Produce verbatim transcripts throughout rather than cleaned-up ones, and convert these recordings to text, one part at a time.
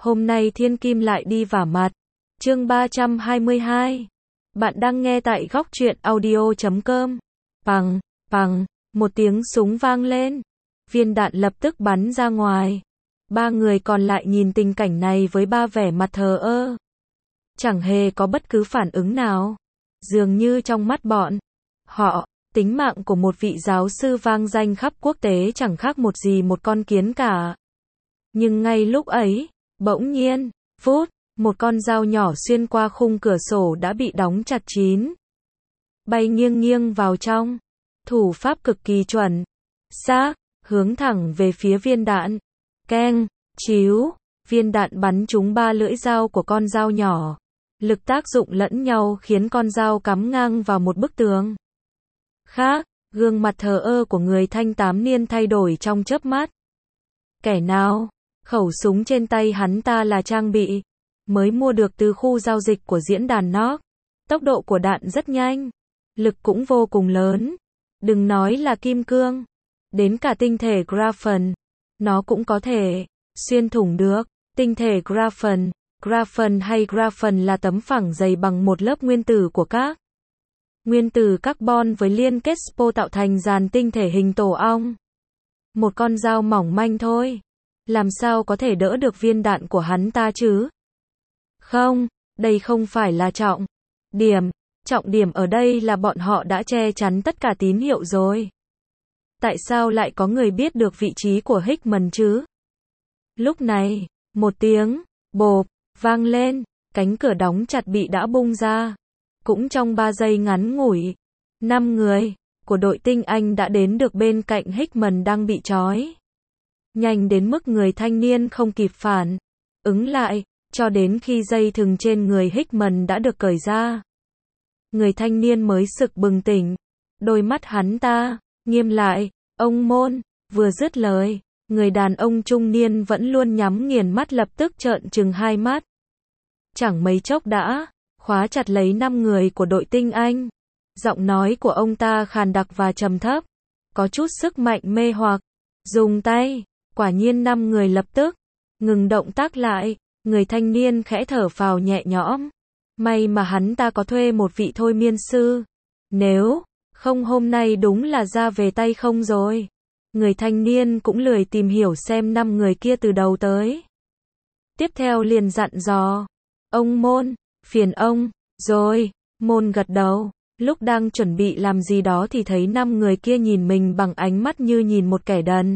Hôm nay thiên kim lại đi vả mặt. Chương ba trăm hai mươi hai. Bạn đang nghe tại góc truyện audio chấm com. Pằng, pằng, một tiếng súng vang lên. Viên đạn lập tức bắn ra ngoài. Ba người còn lại nhìn tình cảnh này với ba vẻ mặt thờ ơ. Chẳng hề có bất cứ phản ứng nào. Dường như trong mắt bọn họ, tính mạng của một vị giáo sư vang danh khắp quốc tế chẳng khác một gì một con kiến cả. Nhưng ngay lúc ấy, bỗng nhiên, phút, một con dao nhỏ xuyên qua khung cửa sổ đã bị đóng chặt kín. Bay nghiêng nghiêng vào trong. Thủ pháp cực kỳ chuẩn. Xác, hướng thẳng về phía viên đạn. Keng, chíu, viên đạn bắn trúng ba lưỡi dao của con dao nhỏ. Lực tác dụng lẫn nhau khiến con dao cắm ngang vào một bức tường. Khác, gương mặt thờ ơ của người thanh tám niên thay đổi trong chớp mắt. Kẻ nào? Khẩu súng trên tay hắn ta là trang bị mới mua được từ khu giao dịch của diễn đàn Nock. Tốc độ của đạn rất nhanh, lực cũng vô cùng lớn. Đừng nói là kim cương, đến cả tinh thể graphene, nó cũng có thể xuyên thủng được. Tinh thể graphene, graphene hay graphene là tấm phẳng dày bằng một lớp nguyên tử của các nguyên tử carbon với liên kết spo tạo thành dàn tinh thể hình tổ ong. Một con dao mỏng manh thôi, làm sao có thể đỡ được viên đạn của hắn ta chứ? Không, đây không phải là trọng điểm. Trọng điểm ở đây là bọn họ đã che chắn tất cả tín hiệu rồi. Tại sao lại có người biết được vị trí của Hickman chứ? Lúc này, một tiếng bộp vang lên, cánh cửa đóng chặt bị đã bung ra. Cũng trong ba giây ngắn ngủi, năm người của đội tinh Anh đã đến được bên cạnh Hickman đang bị trói. Nhanh đến mức người thanh niên không kịp phản ứng lại, cho đến khi dây thừng trên người Hickman đã được cởi ra. Người thanh niên mới sực bừng tỉnh. Đôi mắt hắn ta nghiêm lại. Ông Môn, vừa dứt lời, người đàn ông trung niên vẫn luôn nhắm nghiền mắt lập tức trợn trừng hai mắt. Chẳng mấy chốc đã khóa chặt lấy năm người của đội tinh Anh. Giọng nói của ông ta khàn đặc và trầm thấp, có chút sức mạnh mê hoặc. Dùng tay, quả nhiên năm người lập tức ngừng động tác lại. Người thanh niên khẽ thở phào nhẹ nhõm. May mà hắn ta có thuê một vị thôi miên sư. Nếu không hôm nay đúng là ra về tay không rồi. Người thanh niên cũng lười tìm hiểu xem năm người kia từ đầu tới. Tiếp theo liền dặn dò. Ông Môn, phiền ông, rồi. Môn gật đầu. Lúc đang chuẩn bị làm gì đó thì thấy năm người kia nhìn mình bằng ánh mắt như nhìn một kẻ đần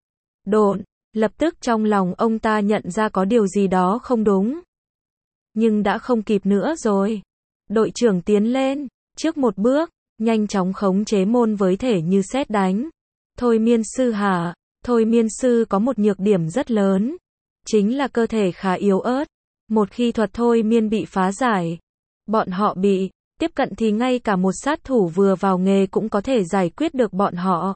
độn. Lập tức trong lòng ông ta nhận ra có điều gì đó không đúng. Nhưng đã không kịp nữa rồi. Đội trưởng tiến lên, trước một bước, nhanh chóng khống chế Môn với thể như sét đánh. Thôi miên sư hả? Thôi miên sư có một nhược điểm rất lớn. Chính là cơ thể khá yếu ớt. Một khi thuật thôi miên bị phá giải, bọn họ bị tiếp cận thì ngay cả một sát thủ vừa vào nghề cũng có thể giải quyết được bọn họ.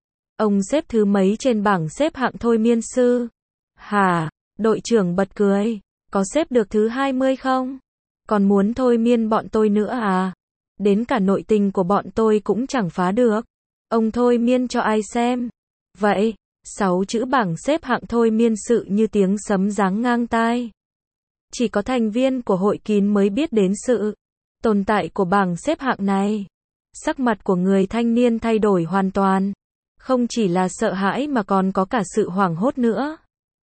Ông xếp thứ mấy trên bảng xếp hạng thôi miên sư? Hả? Đội trưởng bật cười. Có xếp được thứ hai mươi không? Còn muốn thôi miên bọn tôi nữa à? Đến cả nội tình của bọn tôi cũng chẳng phá được. Ông thôi miên cho ai xem? Vậy, sáu chữ bảng xếp hạng thôi miên sự như tiếng sấm giáng ngang tai. Chỉ có thành viên của hội kín mới biết đến sự tồn tại của bảng xếp hạng này. Sắc mặt của người thanh niên thay đổi hoàn toàn. Không chỉ là sợ hãi mà còn có cả sự hoảng hốt nữa.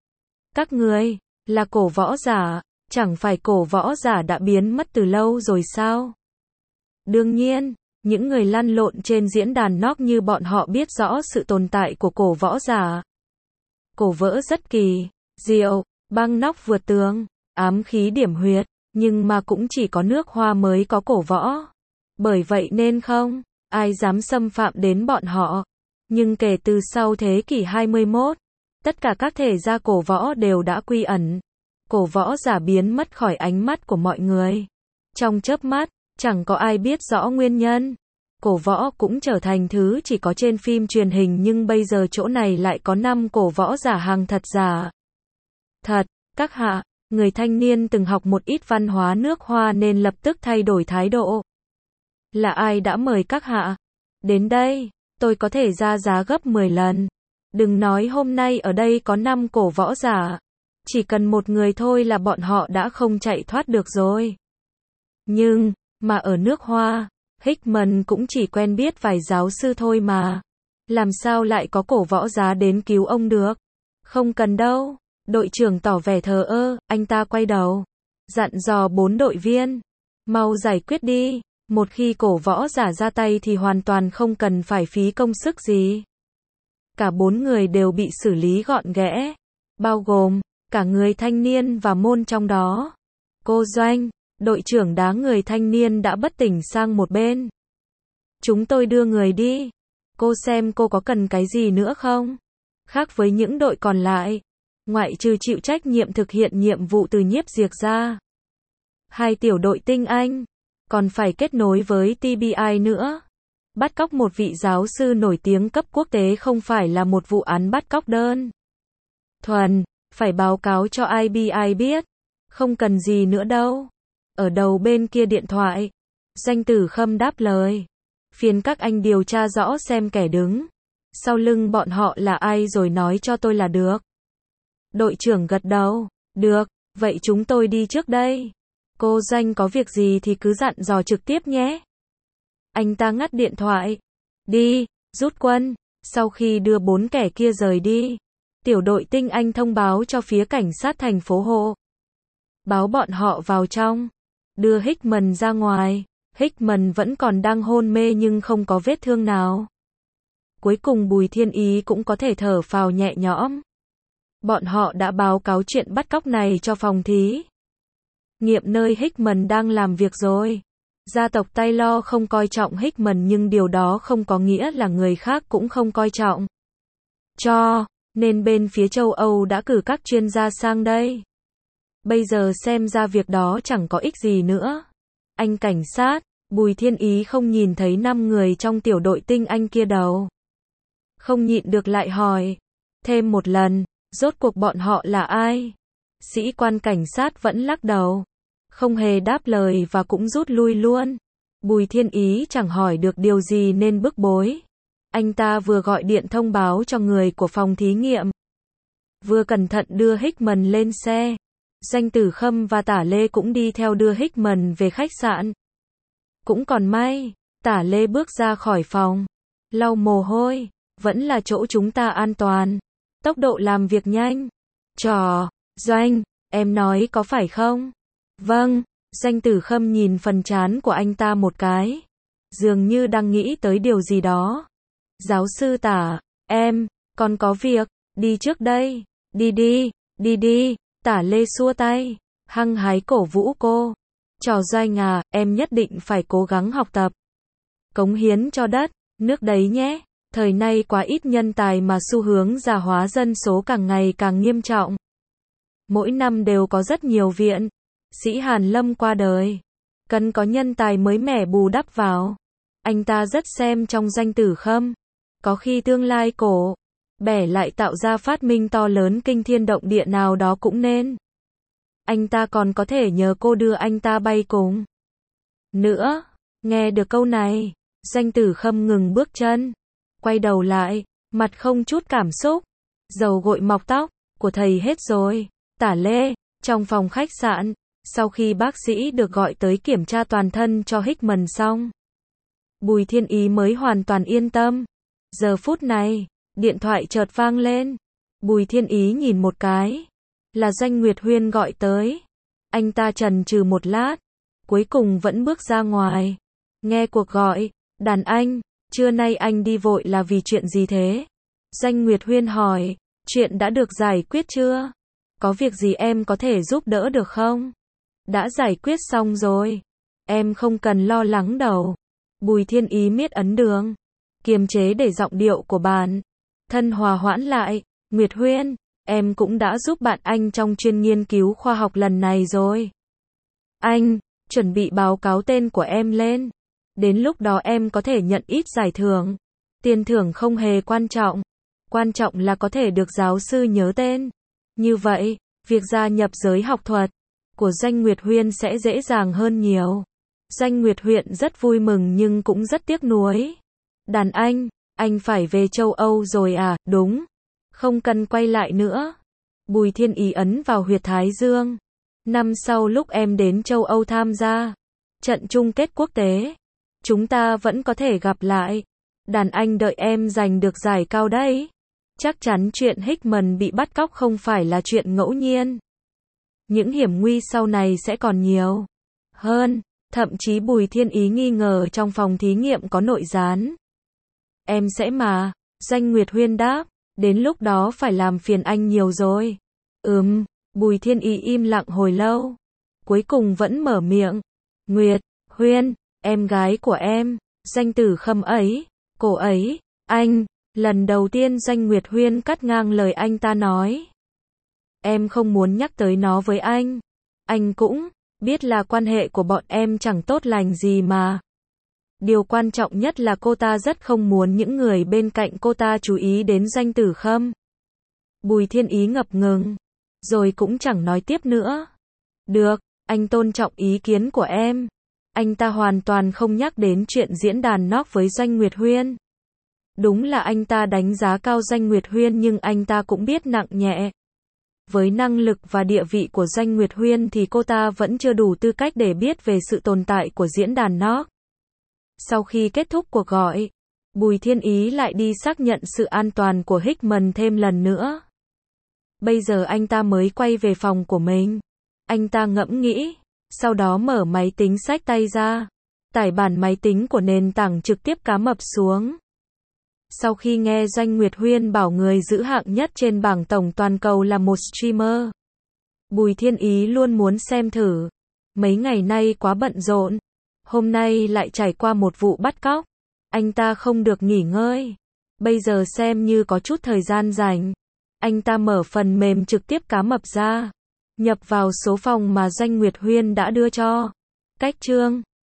Các người là cổ võ giả, chẳng phải cổ võ giả đã biến mất từ lâu rồi sao? Đương nhiên, những người lăn lộn trên diễn đàn Nock như bọn họ biết rõ sự tồn tại của cổ võ giả. Cổ vỡ rất kỳ diệu, băng Nock vượt tường, ám khí điểm huyệt, nhưng mà cũng chỉ có nước Hoa mới có cổ võ. Bởi vậy nên không ai dám xâm phạm đến bọn họ. Nhưng kể từ sau thế kỷ hai mươi mốt, tất cả các thể gia cổ võ đều đã quy ẩn. Cổ võ giả biến mất khỏi ánh mắt của mọi người. Trong chớp mắt, chẳng có ai biết rõ nguyên nhân. Cổ võ cũng trở thành thứ chỉ có trên phim truyền hình nhưng bây giờ chỗ này lại có năm cổ võ giả hàng thật giả. Thật, các hạ, người thanh niên từng học một ít văn hóa nước Hoa nên lập tức thay đổi thái độ. Là ai đã mời các hạ đến đây? Tôi có thể ra giá gấp mười lần. Đừng nói hôm nay ở đây có năm cổ võ giả. Chỉ cần một người thôi là bọn họ đã không chạy thoát được rồi. Nhưng, mà ở nước Hoa, Hickman cũng chỉ quen biết vài giáo sư thôi mà. Làm sao lại có cổ võ giá đến cứu ông được? Không cần đâu. Đội trưởng tỏ vẻ thờ ơ, anh ta quay đầu. Dặn dò bốn đội viên. Mau giải quyết đi. Một khi cổ võ giả ra tay thì hoàn toàn không cần phải phí công sức gì. Cả bốn người đều bị xử lý gọn ghẽ. Bao gồm, cả người thanh niên và môn trong đó. Cô Doanh, đội trưởng đá người thanh niên đã bất tỉnh sang một bên. Chúng tôi đưa người đi. Cô xem cô có cần cái gì nữa không? Khác với những đội còn lại, ngoại trừ chịu trách nhiệm thực hiện nhiệm vụ từ nhiếp diệt ra, hai tiểu đội tinh anh còn phải kết nối với tê bê i nữa. Bắt cóc một vị giáo sư nổi tiếng cấp quốc tế không phải là một vụ án bắt cóc đơn thuần, phải báo cáo cho i bê i biết. Không cần gì nữa đâu. Ở đầu bên kia điện thoại, Doanh Tử Khâm đáp lời. Phiền các anh điều tra rõ xem kẻ đứng sau lưng bọn họ là ai rồi nói cho tôi là được. Đội trưởng gật đầu. Được, vậy chúng tôi đi trước đây. Cô Doanh có việc gì thì cứ dặn dò trực tiếp nhé. Anh ta ngắt điện thoại. Đi, rút quân. Sau khi đưa bốn kẻ kia rời đi, tiểu đội tinh anh thông báo cho phía cảnh sát thành phố Hồ. Báo bọn họ vào trong. Đưa Hickman ra ngoài. Hickman vẫn còn đang hôn mê nhưng không có vết thương nào. Cuối cùng Bùi Thiên Ý cũng có thể thở phào nhẹ nhõm. Bọn họ đã báo cáo chuyện bắt cóc này cho phòng thí nghiệm nơi Hickman đang làm việc rồi. Gia tộc Taylor không coi trọng Hickman nhưng điều đó không có nghĩa là người khác cũng không coi trọng. Cho nên bên phía châu Âu đã cử các chuyên gia sang đây. Bây giờ xem ra việc đó chẳng có ích gì nữa. Anh cảnh sát, Bùi Thiên Ý không nhìn thấy năm người trong tiểu đội tinh anh kia đâu. Không nhịn được lại hỏi. Thêm một lần, rốt cuộc bọn họ là ai? Sĩ quan cảnh sát vẫn lắc đầu. Không hề đáp lời và cũng rút lui luôn. Bùi Thiên Ý chẳng hỏi được điều gì nên bức bối. Anh ta vừa gọi điện thông báo cho người của phòng thí nghiệm, vừa cẩn thận đưa Hickman lên xe. Doanh Tử Khâm và Tả Lê cũng đi theo đưa Hickman về khách sạn. Cũng còn may, Tả Lê bước ra khỏi phòng, lau mồ hôi. Vẫn là chỗ chúng ta an toàn. Tốc độ làm việc nhanh. Trò, Doanh, em nói có phải không? Vâng. Doanh Tử Khâm nhìn phần trán của anh ta một cái. Dường như đang nghĩ tới điều gì đó. Giáo sư Tả, em, còn có việc, đi trước đây. Đi đi, đi đi. Tả Lê xua tay, hăng hái cổ vũ cô. Trò Doanh à, em nhất định phải cố gắng học tập. Cống hiến cho đất, nước đấy nhé. Thời nay quá ít nhân tài mà xu hướng già hóa dân số càng ngày càng nghiêm trọng. Mỗi năm đều có rất nhiều viện sĩ hàn lâm qua đời. Cần có nhân tài mới mẻ bù đắp vào. Anh ta rất xem trong Doanh Tử Khâm. Có khi tương lai cổ bẻ lại tạo ra phát minh to lớn kinh thiên động địa nào đó cũng nên. Anh ta còn có thể nhờ cô đưa anh ta bay cùng. Nữa, nghe được câu này, Doanh Tử Khâm ngừng bước chân. Quay đầu lại, mặt không chút cảm xúc. Dầu gội mọc tóc của thầy hết rồi. Tả Lê, trong phòng khách sạn, sau khi bác sĩ được gọi tới kiểm tra toàn thân cho Hickman xong, Bùi Thiên Ý mới hoàn toàn yên tâm. Giờ phút này, điện thoại chợt vang lên. Bùi Thiên Ý nhìn một cái. Là Doanh Nguyệt Huyên gọi tới. Anh ta chần chừ một lát, cuối cùng vẫn bước ra ngoài. Nghe cuộc gọi, đàn anh, trưa nay anh đi vội là vì chuyện gì thế? Doanh Nguyệt Huyên hỏi, chuyện đã được giải quyết chưa? Có việc gì em có thể giúp đỡ được không? Đã giải quyết xong rồi. Em không cần lo lắng đâu. Bùi Thiên Ý miết ấn đường, kiềm chế để giọng điệu của bạn thân hòa hoãn lại. Nguyệt Huyên, em cũng đã giúp bạn anh trong chuyên nghiên cứu khoa học lần này rồi. Anh, chuẩn bị báo cáo tên của em lên. Đến lúc đó em có thể nhận ít giải thưởng. Tiền thưởng không hề quan trọng. Quan trọng là có thể được giáo sư nhớ tên. Như vậy, việc gia nhập giới học thuật của Doanh Nguyệt Huyên sẽ dễ dàng hơn nhiều. Doanh Nguyệt Huyên rất vui mừng nhưng cũng rất tiếc nuối. Đàn anh, anh phải về châu Âu rồi à? Đúng. Không cần quay lại nữa. Bùi Thiên Ý ấn vào huyệt thái dương. Năm sau lúc em đến châu Âu tham gia trận chung kết quốc tế, chúng ta vẫn có thể gặp lại. Đàn anh đợi em giành được giải cao đấy. Chắc chắn chuyện Hickman bị bắt cóc không phải là chuyện ngẫu nhiên. Những hiểm nguy sau này sẽ còn nhiều hơn. Thậm chí Bùi Thiên Ý nghi ngờ trong phòng thí nghiệm có nội gián. Em sẽ mà. Doanh Nguyệt Huyên đáp. Đến lúc đó phải làm phiền anh nhiều rồi. Ừm. Bùi Thiên Ý im lặng hồi lâu. Cuối cùng vẫn mở miệng. Nguyệt Huyên, em gái của em, Doanh Tử Khâm ấy, cô ấy, anh. Lần đầu tiên Doanh Nguyệt Huyên cắt ngang lời anh ta nói. Em không muốn nhắc tới nó với anh. Anh cũng biết là quan hệ của bọn em chẳng tốt lành gì mà. Điều quan trọng nhất là cô ta rất không muốn những người bên cạnh cô ta chú ý đến Doanh Tử Khâm. Bùi Thiên Ý ngập ngừng, rồi cũng chẳng nói tiếp nữa. Được, anh tôn trọng ý kiến của em. Anh ta hoàn toàn không nhắc đến chuyện diễn đàn knock với Doanh Nguyệt Huyên. Đúng là anh ta đánh giá cao Doanh Nguyệt Huyên nhưng anh ta cũng biết nặng nhẹ. Với năng lực và địa vị của Doanh Nguyệt Huyên thì cô ta vẫn chưa đủ tư cách để biết về sự tồn tại của diễn đàn knock. Sau khi kết thúc cuộc gọi, Bùi Thiên Ý lại đi xác nhận sự an toàn của Hickman thêm lần nữa. Bây giờ anh ta mới quay về phòng của mình. Anh ta ngẫm nghĩ, sau đó mở máy tính xách tay ra, tải bản máy tính của nền tảng trực tiếp cá mập xuống. Sau khi nghe Doanh Nguyệt Huyên bảo người giữ hạng nhất trên bảng tổng toàn cầu là một streamer, Bùi Thiên Ý luôn muốn xem thử. Mấy ngày nay quá bận rộn, hôm nay lại trải qua một vụ bắt cóc, anh ta không được nghỉ ngơi. Bây giờ xem như có chút thời gian rảnh, anh ta mở phần mềm trực tiếp cá mập ra, nhập vào số phòng mà Doanh Nguyệt Huyên đã đưa cho. Cách chương